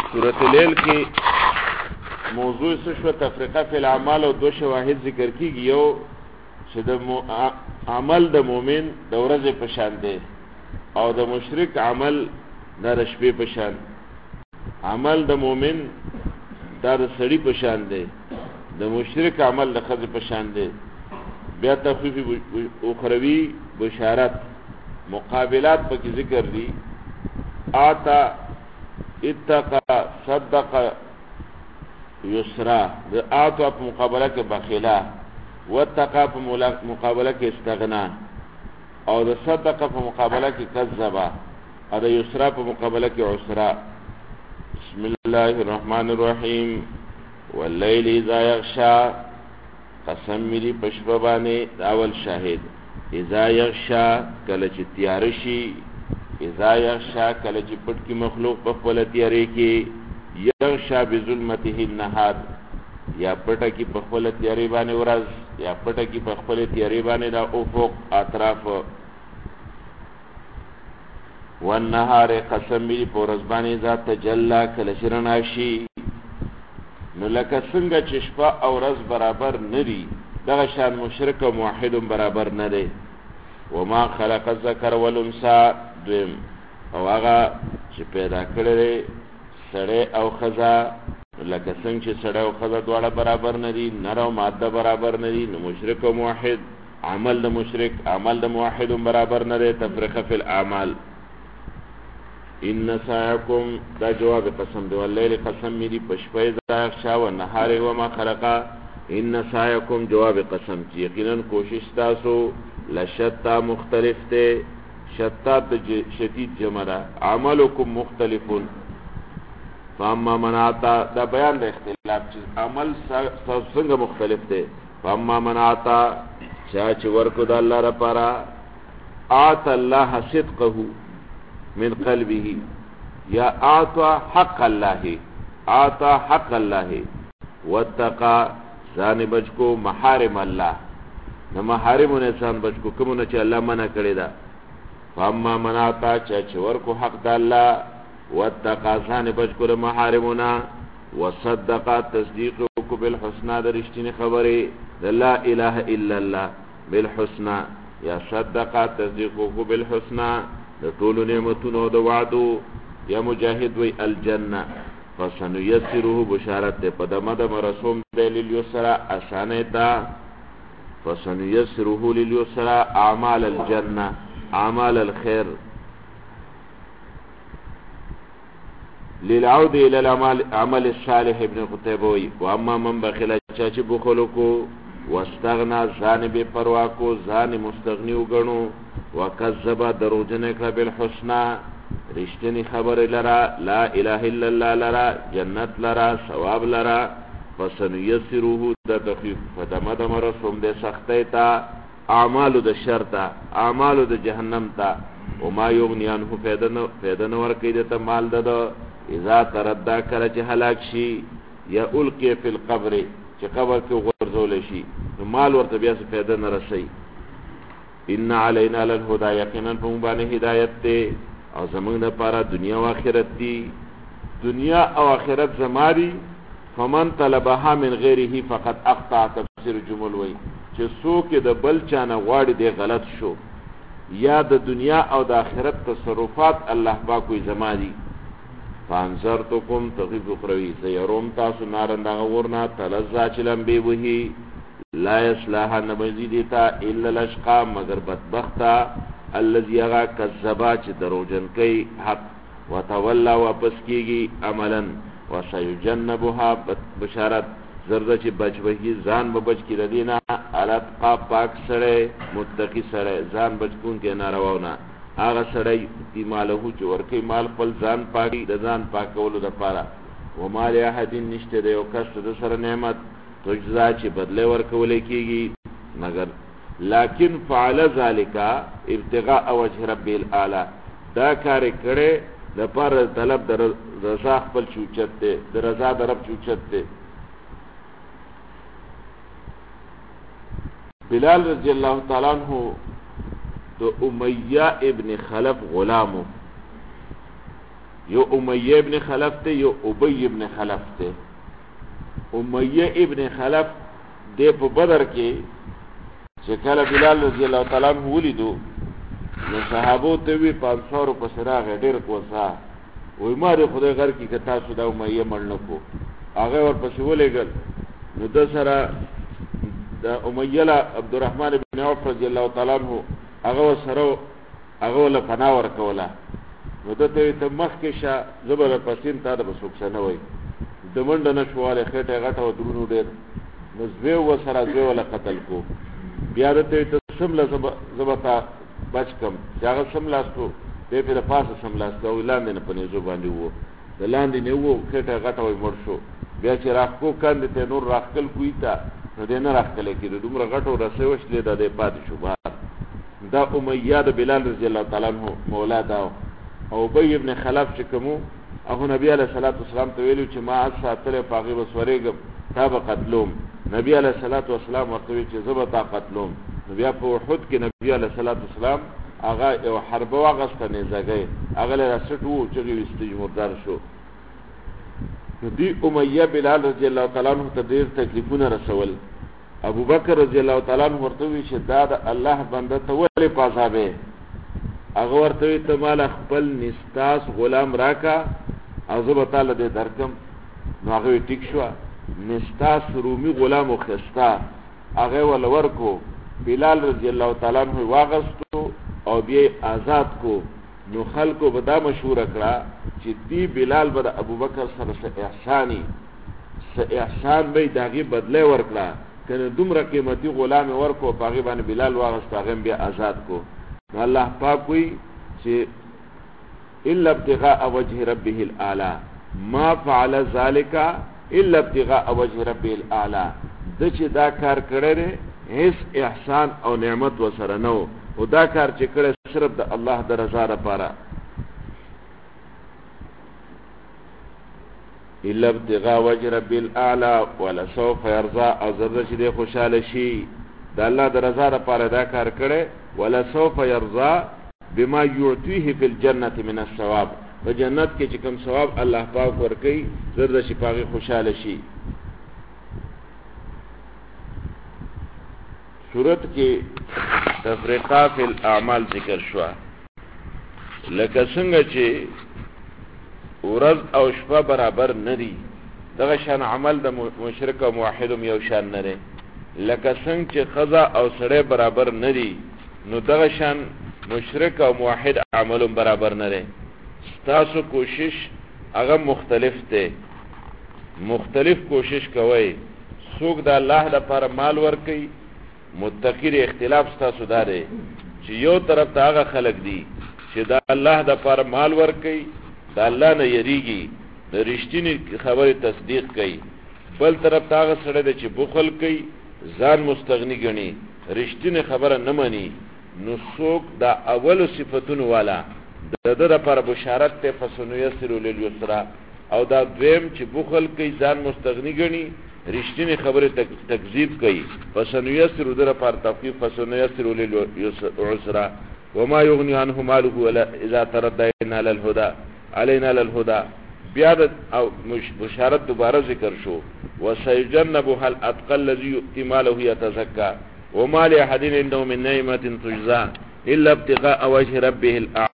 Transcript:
سورۃ الليل کې موضوع شو تفریقه فی الاعمال او دو شواهد ذکر کیږي. یو چې د عمل د مؤمن د ورځې په شان دی او د مشرک عمل د شپې په شان. عمل د مؤمن دا د سړي په شان دی، د مشرک عمل د ښځې په شان دی. بیا تخفیف اخروی بشارت مقابلات پکې ذکر دي. آتا اتقا صدق یسرا، د آتا په مقابله کې بخیلا، واتقا په مقابله کې استغنا، او د صدق په مقابله کې کذبا، او د یسرا په مقابله کې عسرا. بسم الله الرحمن الرحیم. واللیل اذا یغشا، قسم میری پشپا بانے اول شاہد. اذا یغشا کله چې تیار شي، اذا یغشا کله چې پټ کی مخلوق په خپل تیارې کې، یغشا بظلمته النهار یا پټه کی په خپل تیارې باندې ورځ، یا پټه کی په خپل تیارې باندې د افق اطراف. والنهار قسم میری په ورځ باندې ذات تجلا کله چې رڼا شي. نو لکه څنګه چې شپه او ورځ برابر ندي، دغه شان مشرک او موحد برابر نه دی. وما خلق الذکر والانثى دویم، او هغه چې پیدا کړی سړی او ښځه، لکه څنګه چې سړی او ښځه دواړه برابر نه دي، نر او ماده برابر نه دي، نو مشرک او موحد عمل د مشرک عمل د موحد برابر نه دی. تفریقه فی الاعمال. ان سعیکم دا جواب قسم دی. واللیل قسم میری پشپه اذا یغشا والنهار وما خلقا. ان سعیکم جواب قسم چې یقینا کوشش تاسو لشتا مختلف ته، شتا د شدید جمع ده. عملکم مختلفون. فاما من آتا دا بیان د اختلاف چې عمل څنګه مختلف ده. فاما من آتا چا چې ورکو د الله لپاره، آتا الله صدقه من قلبه، یا آتا حق الله، آتا حق الله. واتقا ځان بچ کو محارم الله، نو محارم انسان بچ کو کومونه چې الله منع کړی دا. فاما من آتا چې ورکو حق د الله، واتقا ځان بچ کو محارمنا، وصدقا تصدیق کو بالحسنى د رښتینی خبره د لا اله الا الله بالحسنى، یا صدقا تصدیق کو بالحسنى د ټولو نعمتونو د وعدو. یا مجاهد وی الجنه فسنيسره بشارت ده په دمه د مرسوم د لیلیسرا اسانیتا. فسنيسره لیلیسرا اعمال الجنه اعمال الخير للعود الى العمل الصالح. ابن قتيبه وی واما من بخل چاچ بخلکو واستغنا ځان بے پروا کو ځان مستغنی وګڼو، وکذب دروجنه کړه بالحسنى رښتینی خبر لرا لا اله الا الله لرا جنت لرا ثواب لرا. فسنيسره د تخفیف فدمد مرسوم د سختۍ تا اعمال د شرطا اعمال د جهنم تا. وما یغنی عنه فیده نور کیدت مال دد اذا تردى کله چې هلاک شي، یا القی فی القبر چې قبر کې غورځول شي، نو مال ورته بیا څه فایده نه رسي. ان علینا للهدى یقینا په موږ باندې هدایت دی، او زمونږ لپاره دنیا او آخرت دی. دنیا او آخرت زماری. فمن طلبها من غیره فقد اقطع. تفسیر جمل وی چې څوک د بل چانه غواړي دی غلط شو. یا د دنیا او د آخرت تصرفات الله پاک وی زماری. فانذرتکم تغیب اخروی سیروم تاسو نارن دا غورنا تلزا چلم بی وحی لا یصلاحا نبزی دیتا الا الاشقا مگر بدبختا الذي یغا کذبا چه دروجن کئی حق وتولا واپس کیگی عملا وسیجنبها بشارت زرده چه بچ وحی زان ببچ کی ردینا الاتقا پاک سڑے متقی سڑے زان بچ کون کے نارواونا. آغا سڑی تی مالہو چه ورکی مال پل زان پاکی د زان پاکولو دا پارا. ومال احدین نشتے دے و کست دا سر نعمت تجزا چه بدلے ورکولے کیگی مگر لیکن فعل ذالکا ابتغاء وجه رب الاعلی. دا کار کڑے دا پر طلب دا رضا خپل چوچت دے، دا رضا دا رب چوچت دے. بلال رضی اللہ تعالیٰ عنہ تو امیہ ابن خلف غلامو یو امیہ ابن خلف ته یو ابی ابن خلف ته. امیہ ابن خلف دی په بدر کې چې کله بلال رضی الله تعالی عنہ ولیدو نو صحابو ته وی 500 په سراغ ډیر کوسا وای ما د خدای غر کې کتا سو دا امیہ مړ کو هغه ورپسې ولېګل نو د سره د امیہ عبدالرحمن ابن عوف رضی الله تعالی عنہ هغه سره هغه له پناه ورکوله نو دته ته مخ کې شه زبر پسین تا د بسوک نه وای د منډه نشواله خټه غټه و درونو ډیر نو زوی و سره زوی ولا قتل کو بیا دته ته سمله زبتا بچ کم هغه سملاستو په په پاسه سملاستو لاندې نه پني زو باندې وو د لاندې نه وو خټه غټه وای مړ شو بیا چې راخو کاندې ته نور راخل کوی تا نو دې نه راخل کېد دومره غټو رسوش لیدا د پاتې شو دا امیہ د بلال رضی الله تعالی عنہ مولا دا او ابی ابن خلف چې کومو هغه نبی علیہ الصلوۃ والسلام ته ویلو چې ما ساتله پاغي وسورېګم تا به قتلوم نبی علیہ الصلوۃ والسلام ورته وی چې زبر تا قتلوم نو بیا په احد کې نبی علیہ الصلوۃ والسلام هغه یو حرب واغسته نه زګي هغه له سټو چې استجمردار شو نو دی امیہ بلال رضی الله تعالی عنہ ته ډیر تکلیفونه رسول ابو بکر رضی الله تعالی عنہ ورته وی چې دا د الله بنده ته ولې پازابه هغه ورته ته مال خپل نستاس غلام راکا او زه به تعالی دې درکم نو هغه ټیک شو نستاس رومي غلام خستا هغه ول ورکو بلال رضی الله تعالی عنہ واغستو او بیا آزاد کو نو خلکو به دا مشهور کړه چې دی بلال به ابو بکر سره احسان به داغي بدله ورکړه کنه دومره قیمتي غلام ورکو پاغي باندې بلال واغست هغه بیا آزاد کو الله پاک وی چې الا ابتغاء وجه ربه الاعلى ما فعل ذلك الا ابتغاء وجه ربه الاعلى د چې دا کار کړی هیڅ احسان او نعمت وسره نو او دا کار چې کړی صرف د الله د رضا لپاره الا ابتغاء وجه ربه الاعلى ولا سوف يرضى او زرد چې د خوشاله شي د الله د رضا لپاره دا کار کړي ولا سوف يرضى بما يعطيه في الجنه من الثواب په جنت کې چې کوم ثواب الله پاک ورکړي زرد شي پاغي خوشاله شي صورت کې تفریقه فی الاعمال ذکر شو لکه څنګه چې ورځ او شپه برابر ندي دغه شان عمل د مشرک او موحد یو شان نه لري لکه څنګه چې خزا او سړی برابر ندي نو دغه شان مشرک او موحد عملهم برابر نه لري تاسو کوشش هغه مختلف دی مختلف کوشش کوئ څوک د الله لپاره مال ورکي متقی اختلاف تاسو داره چې یو طرف ته هغه خلق دي چې د الله لپاره مال ورکي د الله نه یریږي د رښتینی خبره تصدیق کوي بل طرف ته هغه سره چې بخل کوي ځان مستغنی ګڼي رښتینی خبره نه مانی نو څوک دا اول صفاتون والا د دې لپاره بشارت ته فسنیسر لليسرا او دا دویم چې بخل کوي ځان مستغنی ګڼي رښتینی خبره تکذیب کوي فسنیسر در لپاره تخفیف فسنیسر لليسرا وما يغني عنه ماله ولا اذا تردينا للهدى علينا للهدى بیا او بشارت دوباره ذکر شو وسيجنبها الاتقى الذي يؤتي ماله يتزكى وما لاحد عنده من نعمه تجزى الا ابتغاء وجه ربه الاعلى